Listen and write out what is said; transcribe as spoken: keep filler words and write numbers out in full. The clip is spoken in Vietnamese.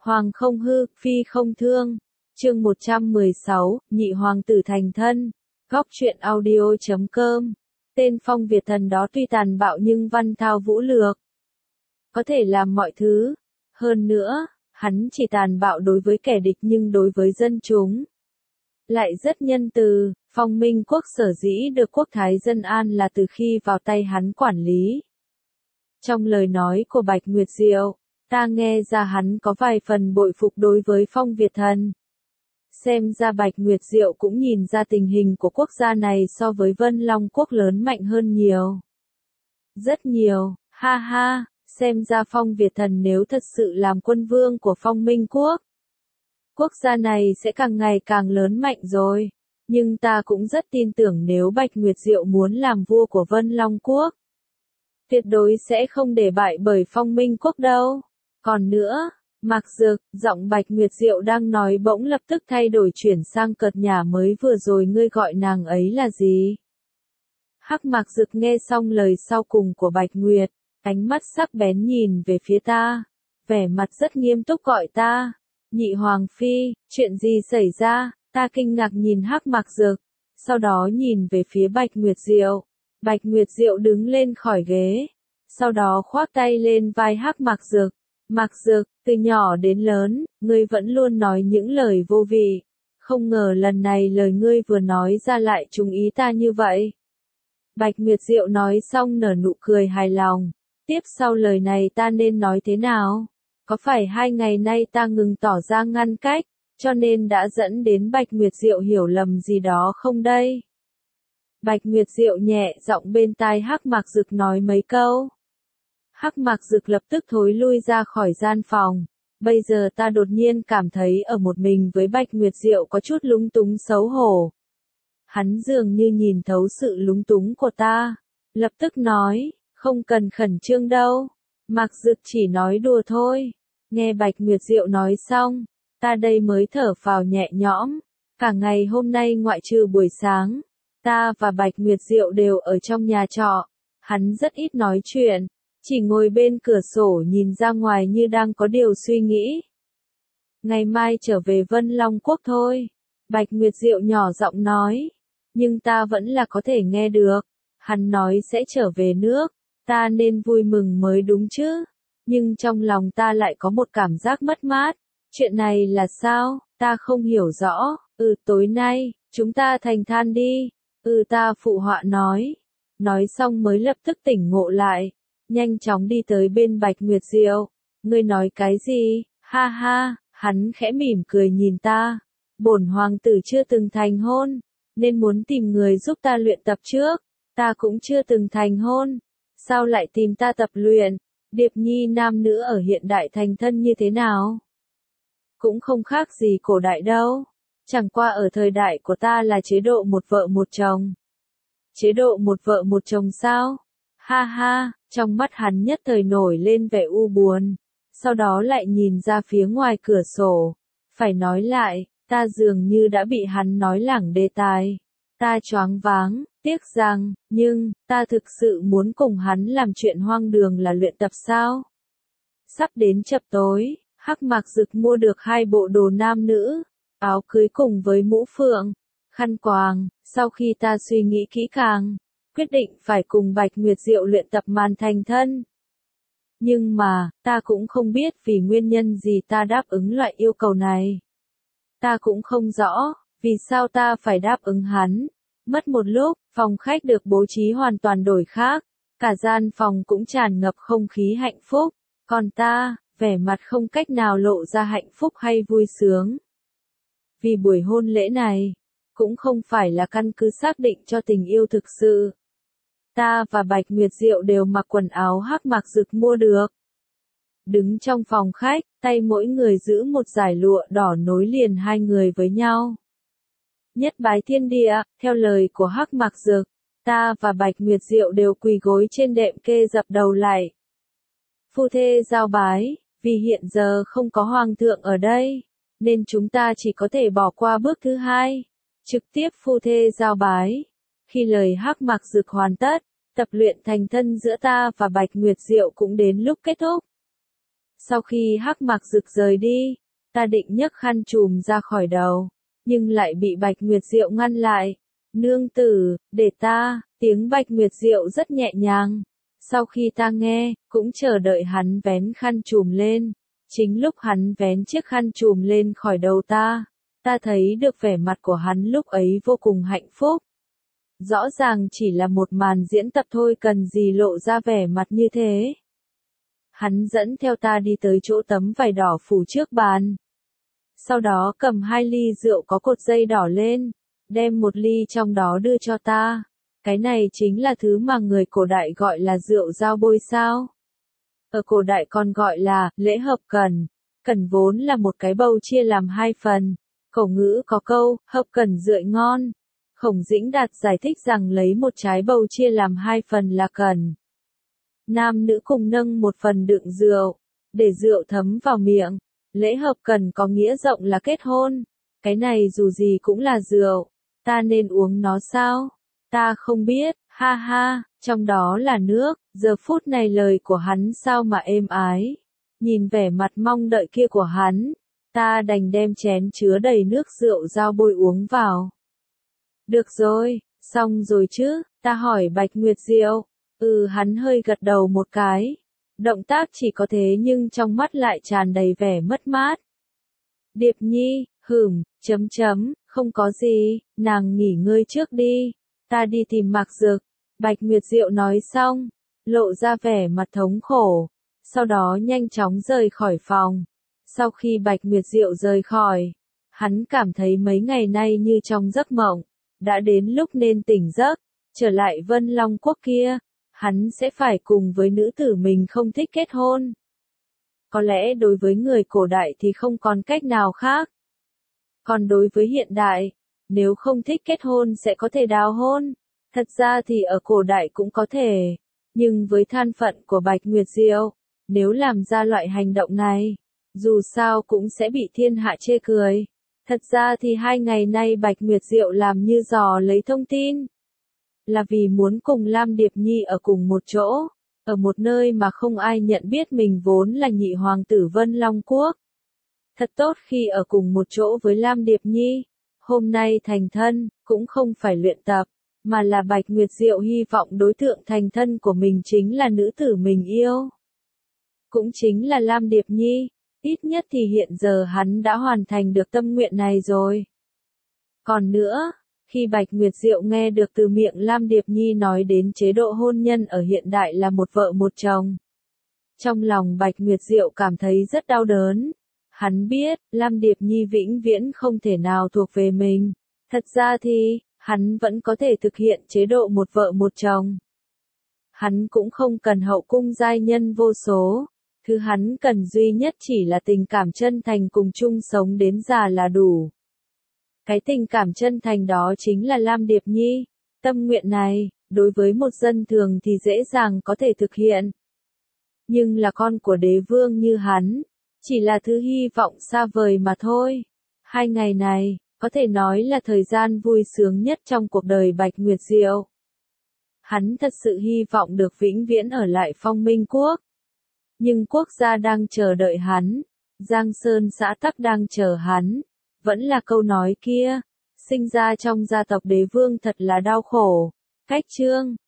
Hoàng không hư, phi không thương. Chương một trăm mười sáu, nhị hoàng tử thành thân. Góc truyện audio chấm com. Tên Phong Việt Thần đó tuy tàn bạo nhưng văn thao vũ lược, có thể làm mọi thứ. Hơn nữa, hắn chỉ tàn bạo đối với kẻ địch nhưng đối với dân chúng lại rất nhân từ. Phong Minh quốc sở dĩ được quốc thái dân an là từ khi vào tay hắn quản lý. Trong lời nói của Bạch Nguyệt Diệu, ta nghe ra hắn có vài phần bội phục đối với Phong Việt Thần. Xem ra Bạch Nguyệt Diệu cũng nhìn ra tình hình của quốc gia này so với Vân Long quốc lớn mạnh hơn nhiều. Rất nhiều, ha ha, xem ra Phong Việt Thần nếu thật sự làm quân vương của Phong Minh quốc, quốc gia này sẽ càng ngày càng lớn mạnh rồi. Nhưng ta cũng rất tin tưởng nếu Bạch Nguyệt Diệu muốn làm vua của Vân Long quốc, tuyệt đối sẽ không để bại bởi Phong Minh quốc đâu. Còn nữa, Mạc Dực, giọng Bạch Nguyệt Diệu đang nói bỗng lập tức thay đổi chuyển sang cợt nhả, mới vừa rồi ngươi gọi nàng ấy là gì? Hắc Mạc Dực nghe xong lời sau cùng của Bạch Nguyệt, ánh mắt sắc bén nhìn về phía ta, vẻ mặt rất nghiêm túc gọi ta, nhị hoàng phi, chuyện gì xảy ra? Ta kinh ngạc nhìn Hắc Mạc Dực, sau đó nhìn về phía Bạch Nguyệt Diệu. Bạch Nguyệt Diệu đứng lên khỏi ghế, sau đó khoác tay lên vai Hắc Mạc Dực. Mạc Dực, từ nhỏ đến lớn, ngươi vẫn luôn nói những lời vô vị, không ngờ lần này lời ngươi vừa nói ra lại trúng ý ta như vậy. Bạch Nguyệt Diệu nói xong nở nụ cười hài lòng. Tiếp sau lời này ta nên nói thế nào? Có phải hai ngày nay ta ngừng tỏ ra ngăn cách, cho nên đã dẫn đến Bạch Nguyệt Diệu hiểu lầm gì đó không đây? Bạch Nguyệt Diệu nhẹ giọng bên tai Hắc Mạc Dực nói mấy câu. Hắc Mạc Dực lập tức thối lui ra khỏi gian phòng. Bây giờ ta đột nhiên cảm thấy ở một mình với Bạch Nguyệt Diệu có chút lúng túng xấu hổ. Hắn dường như nhìn thấu sự lúng túng của ta, lập tức nói, không cần khẩn trương đâu, Mạc Dực chỉ nói đùa thôi. Nghe Bạch Nguyệt Diệu nói xong, ta đây mới thở phào nhẹ nhõm. Cả ngày hôm nay ngoại trừ buổi sáng, ta và Bạch Nguyệt Diệu đều ở trong nhà trọ. Hắn rất ít nói chuyện, chỉ ngồi bên cửa sổ nhìn ra ngoài như đang có điều suy nghĩ. Ngày mai trở về Vân Long quốc thôi, Bạch Nguyệt Diệu nhỏ giọng nói, nhưng ta vẫn là có thể nghe được. Hắn nói sẽ trở về nước, ta nên vui mừng mới đúng chứ, nhưng trong lòng ta lại có một cảm giác mất mát. Chuyện này là sao? Ta không hiểu rõ. Ừ, tối nay, chúng ta thành than đi. Ừ, ta phụ họa nói. Nói xong mới lập tức tỉnh ngộ lại, nhanh chóng đi tới bên Bạch Nguyệt Diệu. Ngươi nói cái gì? Ha ha, hắn khẽ mỉm cười nhìn ta. Bổn hoàng tử chưa từng thành hôn, nên muốn tìm người giúp ta luyện tập trước. Ta cũng chưa từng thành hôn, sao lại tìm ta tập luyện? Điệp nhi nam nữ ở hiện đại thành thân như thế nào? Cũng không khác gì cổ đại đâu. Chẳng qua ở thời đại của ta là chế độ một vợ một chồng. Chế độ một vợ một chồng sao? Ha ha, trong mắt hắn nhất thời nổi lên vẻ u buồn, sau đó lại nhìn ra phía ngoài cửa sổ. Phải nói lại, ta dường như đã bị hắn nói lảng đề tài. Ta choáng váng, tiếc rằng, nhưng, ta thực sự muốn cùng hắn làm chuyện hoang đường là luyện tập sao? Sắp đến chập tối, Hắc Mạc Dực mua được hai bộ đồ nam nữ, áo cưới cùng với mũ phượng, khăn quàng. Sau khi ta suy nghĩ kỹ càng, quyết định phải cùng Bạch Nguyệt Diệu luyện tập màn thành thân. Nhưng mà, ta cũng không biết vì nguyên nhân gì ta đáp ứng loại yêu cầu này. Ta cũng không rõ vì sao ta phải đáp ứng hắn. Mất một lúc, phòng khách được bố trí hoàn toàn đổi khác, cả gian phòng cũng tràn ngập không khí hạnh phúc, còn ta, vẻ mặt không cách nào lộ ra hạnh phúc hay vui sướng. Vì buổi hôn lễ này, cũng không phải là căn cứ xác định cho tình yêu thực sự. Ta và Bạch Nguyệt Diệu đều mặc quần áo Hắc Mạc Dực mua được. Đứng trong phòng khách, tay mỗi người giữ một dải lụa đỏ nối liền hai người với nhau. Nhất bái thiên địa, theo lời của Hắc Mạc Dực, ta và Bạch Nguyệt Diệu đều quỳ gối trên đệm kê dập đầu lạy. Phu thê giao bái, vì hiện giờ không có hoàng thượng ở đây, nên chúng ta chỉ có thể bỏ qua bước thứ hai, trực tiếp phu thê giao bái. Khi lời Hắc Mạc Dực hoàn tất, tập luyện thành thân giữa ta và Bạch Nguyệt Diệu cũng đến lúc kết thúc. Sau khi Hắc Mạc Dực rời đi, ta định nhấc khăn trùm ra khỏi đầu, nhưng lại bị Bạch Nguyệt Diệu ngăn lại. Nương tử, để ta, tiếng Bạch Nguyệt Diệu rất nhẹ nhàng. Sau khi ta nghe, cũng chờ đợi hắn vén khăn trùm lên. Chính lúc hắn vén chiếc khăn trùm lên khỏi đầu ta, ta thấy được vẻ mặt của hắn lúc ấy vô cùng hạnh phúc. Rõ ràng chỉ là một màn diễn tập thôi, cần gì lộ ra vẻ mặt như thế. Hắn dẫn theo ta đi tới chỗ tấm vải đỏ phủ trước bàn. Sau đó cầm hai ly rượu có cột dây đỏ lên, đem một ly trong đó đưa cho ta. Cái này chính là thứ mà người cổ đại gọi là rượu giao bôi sao. Ở cổ đại còn gọi là lễ hợp cần. Cần vốn là một cái bầu chia làm hai phần. Cổ ngữ có câu, hợp cần rượu ngon. Khổng Dĩnh Đạt giải thích rằng lấy một trái bầu chia làm hai phần là cần. Nam nữ cùng nâng một phần đựng rượu, để rượu thấm vào miệng. Lễ hợp cần có nghĩa rộng là kết hôn. Cái này dù gì cũng là rượu. Ta nên uống nó sao? Ta không biết, ha ha, trong đó là nước. Giờ phút này lời của hắn sao mà êm ái. Nhìn vẻ mặt mong đợi kia của hắn, ta đành đem chén chứa đầy nước rượu giao bôi uống vào. Được rồi, xong rồi chứ, ta hỏi Bạch Nguyệt Diệu. Ừ, hắn hơi gật đầu một cái. Động tác chỉ có thế nhưng trong mắt lại tràn đầy vẻ mất mát. Điệp Nhi, hửm, chấm chấm, không có gì, nàng nghỉ ngơi trước đi. Ta đi tìm Mạc Dực. Bạch Nguyệt Diệu nói xong, lộ ra vẻ mặt thống khổ. Sau đó nhanh chóng rời khỏi phòng. Sau khi Bạch Nguyệt Diệu rời khỏi, hắn cảm thấy mấy ngày nay như trong giấc mộng. Đã đến lúc nên tỉnh giấc, trở lại Vân Long Quốc kia, hắn sẽ phải cùng với nữ tử mình không thích kết hôn. Có lẽ đối với người cổ đại thì không còn cách nào khác. Còn đối với hiện đại, nếu không thích kết hôn sẽ có thể đào hôn. Thật ra thì ở cổ đại cũng có thể. Nhưng với thân phận của Bạch Nguyệt Diệu, nếu làm ra loại hành động này, dù sao cũng sẽ bị thiên hạ chê cười. Thật ra thì hai ngày nay Bạch Nguyệt Diệu làm như dò lấy thông tin. Là vì muốn cùng Lam Điệp Nhi ở cùng một chỗ. Ở một nơi mà không ai nhận biết mình vốn là nhị hoàng tử Vân Long Quốc. Thật tốt khi ở cùng một chỗ với Lam Điệp Nhi. Hôm nay thành thân, cũng không phải luyện tập, mà là Bạch Nguyệt Diệu hy vọng đối tượng thành thân của mình chính là nữ tử mình yêu. Cũng chính là Lam Điệp Nhi. Ít nhất thì hiện giờ hắn đã hoàn thành được tâm nguyện này rồi. Còn nữa, khi Bạch Nguyệt Diệu nghe được từ miệng Lam Điệp Nhi nói đến chế độ hôn nhân ở hiện đại là một vợ một chồng. Trong lòng Bạch Nguyệt Diệu cảm thấy rất đau đớn. Hắn biết, Lam Điệp Nhi vĩnh viễn không thể nào thuộc về mình. Thật ra thì, hắn vẫn có thể thực hiện chế độ một vợ một chồng. Hắn cũng không cần hậu cung giai nhân vô số. Thứ hắn cần duy nhất chỉ là tình cảm chân thành cùng chung sống đến già là đủ. Cái tình cảm chân thành đó chính là Lam Điệp Nhi. Tâm nguyện này, đối với một dân thường thì dễ dàng có thể thực hiện. Nhưng là con của đế vương như hắn, chỉ là thứ hy vọng xa vời mà thôi. Hai ngày này, có thể nói là thời gian vui sướng nhất trong cuộc đời Bạch Nguyệt Diệu. Hắn thật sự hy vọng được vĩnh viễn ở lại Phong Minh Quốc. Nhưng quốc gia đang chờ đợi hắn, Giang Sơn xã tắc đang chờ hắn. Vẫn là câu nói kia, sinh ra trong gia tộc đế vương thật là đau khổ. Cách chương